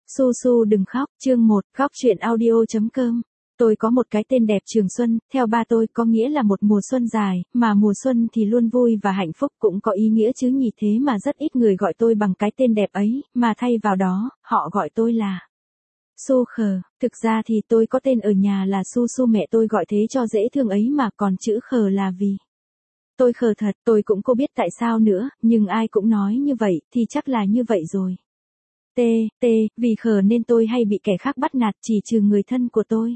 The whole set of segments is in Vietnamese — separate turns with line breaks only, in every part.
Su Su đừng khóc, chương 1, khóc chuyện audio.com. Tôi có một cái tên đẹp Trường Xuân, theo ba tôi có nghĩa là một mùa xuân dài, mà mùa xuân thì luôn vui và hạnh phúc cũng có ý nghĩa chứ nhỉ, thế mà rất ít người gọi tôi bằng cái tên đẹp ấy, mà thay vào đó, họ gọi tôi là Su Khờ. Thực ra thì tôi có tên ở nhà là Su Su, mẹ tôi gọi thế cho dễ thương ấy mà, còn chữ Khờ là vì tôi khờ thật, tôi cũng không biết tại sao nữa, nhưng ai cũng nói như vậy, thì chắc là như vậy rồi. Vì khờ nên tôi hay bị kẻ khác bắt nạt, chỉ trừ người thân của tôi.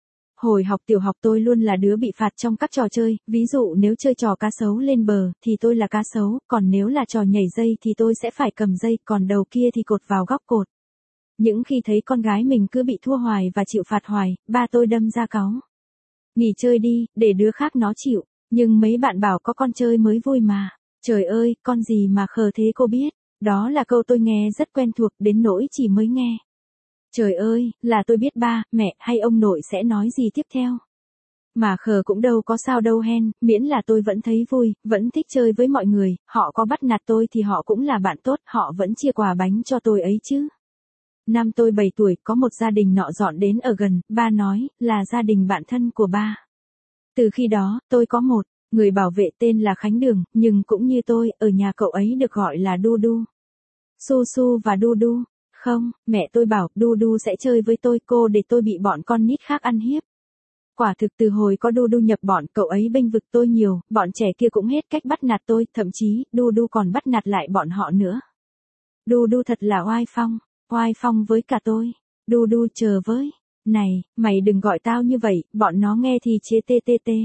Hồi học tiểu học tôi luôn là đứa bị phạt trong các trò chơi, ví dụ nếu chơi trò cá sấu lên bờ, thì tôi là cá sấu, còn nếu là trò nhảy dây thì tôi sẽ phải cầm dây, còn đầu kia thì cột vào góc cột. Những khi thấy con gái mình cứ bị thua hoài và chịu phạt hoài, ba tôi đâm ra cáu. Nghỉ chơi đi, để đứa khác nó chịu, nhưng mấy bạn bảo có con chơi mới vui mà. Trời ơi, con gì mà khờ thế cô biết? Đó là câu tôi nghe rất quen thuộc đến nỗi chỉ mới nghe. Trời ơi, là tôi biết ba, mẹ hay ông nội sẽ nói gì tiếp theo. Mà khờ cũng đâu có sao đâu hen, miễn là tôi vẫn thấy vui, vẫn thích chơi với mọi người, họ có bắt nạt tôi thì họ cũng là bạn tốt, họ vẫn chia quà bánh cho tôi ấy chứ. Năm tôi 7 tuổi, có một gia đình nọ dọn đến ở gần, ba nói, là gia đình bạn thân của ba. Từ khi đó, tôi có một người bảo vệ tên là Khánh Đường, nhưng cũng như tôi, ở nhà cậu ấy được gọi là Du Du. Su Su và Du Du. Không, mẹ tôi bảo, Du Du sẽ chơi với tôi, cô để tôi bị bọn con nít khác ăn hiếp. Quả thực từ hồi có Du Du nhập bọn, cậu ấy bênh vực tôi nhiều, bọn trẻ kia cũng hết cách bắt nạt tôi, thậm chí, Du Du còn bắt nạt lại bọn họ nữa. Du Du thật là oai phong với cả tôi. Du Du chờ với. Này, mày đừng gọi tao như vậy, bọn nó nghe thì chế tê.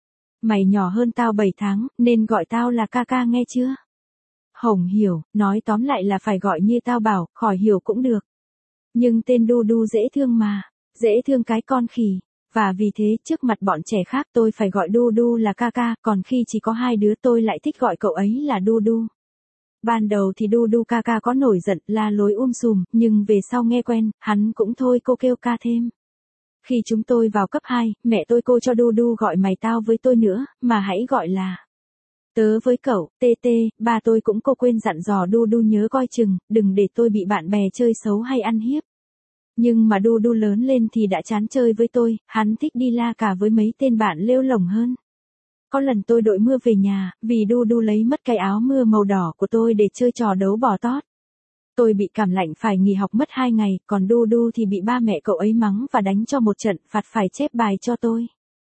Mày nhỏ hơn tao 7 tháng, nên gọi tao là ca ca nghe chưa? Hổng hiểu, nói tóm lại là phải gọi như tao bảo, khỏi hiểu cũng được. Nhưng tên Du Du dễ thương mà, dễ thương cái con khỉ. Và vì thế, trước mặt bọn trẻ khác tôi phải gọi Du Du là ca ca, còn khi chỉ có hai đứa tôi lại thích gọi cậu ấy là Du Du. Ban đầu thì Du Du ca ca có nổi giận, la lối sùm, nhưng về sau nghe quen, hắn cũng thôi cô kêu ca thêm. Khi chúng tôi vào cấp 2, mẹ tôi cô cho Du Du gọi mày tao với tôi nữa, mà hãy gọi là tớ với cậu, ba tôi cũng cô quên dặn dò Du Du nhớ coi chừng, đừng để tôi bị bạn bè chơi xấu hay ăn hiếp. Nhưng mà Du Du lớn lên thì đã chán chơi với tôi, hắn thích đi la cà với mấy tên bạn lêu lổng hơn. Có lần tôi đội mưa về nhà, vì Du Du lấy mất cái áo mưa màu đỏ của tôi để chơi trò đấu bò tót. Tôi bị cảm lạnh phải nghỉ học mất 2 ngày, còn Du Du thì bị ba mẹ cậu ấy mắng và đánh cho một trận, phạt phải chép bài cho tôi.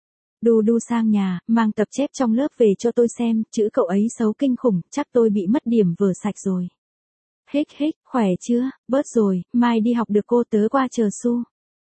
Du Du sang nhà, mang tập chép trong lớp về cho tôi xem, chữ cậu ấy xấu kinh khủng, chắc tôi bị mất điểm vừa sạch rồi. Khỏe chưa, bớt rồi, mai đi học được cô tớ qua chờ Su.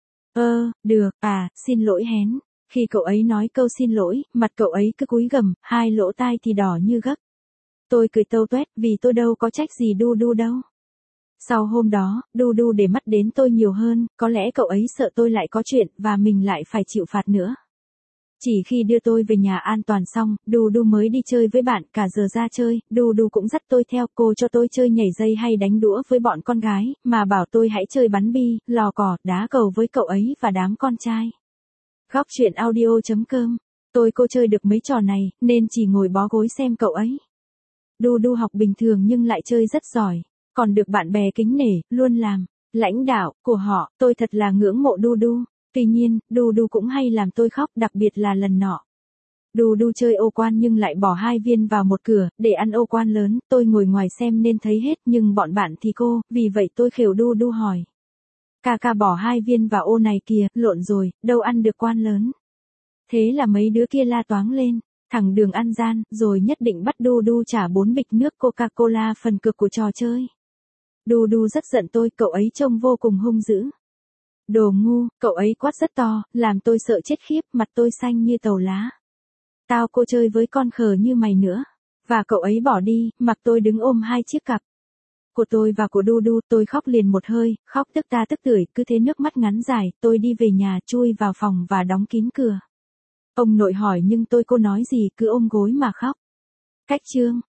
Được, xin lỗi hén. Khi cậu ấy nói câu xin lỗi, mặt cậu ấy cứ cúi gằm, hai lỗ tai thì đỏ như gấc. Tôi cười tâu tuét vì tôi đâu có trách gì Du Du đâu. Sau hôm đó, Du Du để mắt đến tôi nhiều hơn, có lẽ cậu ấy sợ tôi lại có chuyện và mình lại phải chịu phạt nữa. Chỉ khi đưa tôi về nhà an toàn xong, Du Du mới đi chơi với bạn, cả giờ ra chơi, Du Du cũng dắt tôi theo, cô cho tôi chơi nhảy dây hay đánh đũa với bọn con gái, mà bảo tôi hãy chơi bắn bi, lò cò, đá cầu với cậu ấy và đám con trai. Góc chuyện audio.com. Cô chơi được mấy trò này, nên chỉ ngồi bó gối xem cậu ấy. Du Du học bình thường nhưng lại chơi rất giỏi, còn được bạn bè kính nể, luôn làm lãnh đạo của họ, tôi thật là ngưỡng mộ Du Du. Tuy nhiên, Du Du cũng hay làm tôi khóc, đặc biệt là lần nọ. Du Du chơi ô quan nhưng lại bỏ 2 viên vào một cửa, để ăn ô quan lớn, tôi ngồi ngoài xem nên thấy hết, nhưng bọn bạn thì cô, vì vậy tôi khều Du Du hỏi. Ca bỏ 2 viên vào ô này kìa, lộn rồi, đâu ăn được quan lớn. Thế là mấy đứa kia la toáng lên, thẳng đường ăn gian, rồi nhất định bắt Du Du trả 4 bịch nước Coca-Cola phần cược của trò chơi. Du Du rất giận tôi, cậu ấy trông vô cùng hung dữ. Đồ ngu, cậu ấy quát rất to, làm tôi sợ chết khiếp, mặt tôi xanh như tàu lá. Tao cô chơi với con khờ như mày nữa. Và cậu ấy bỏ đi, mặc tôi đứng ôm 2 chiếc cặp của tôi và của Du Du, tôi khóc liền một hơi, khóc tức ta tức tưởi, cứ thế nước mắt ngắn dài, tôi đi về nhà, chui vào phòng và đóng kín cửa. Ông nội hỏi nhưng cô nói gì, cứ ôm gối mà khóc. Cách chương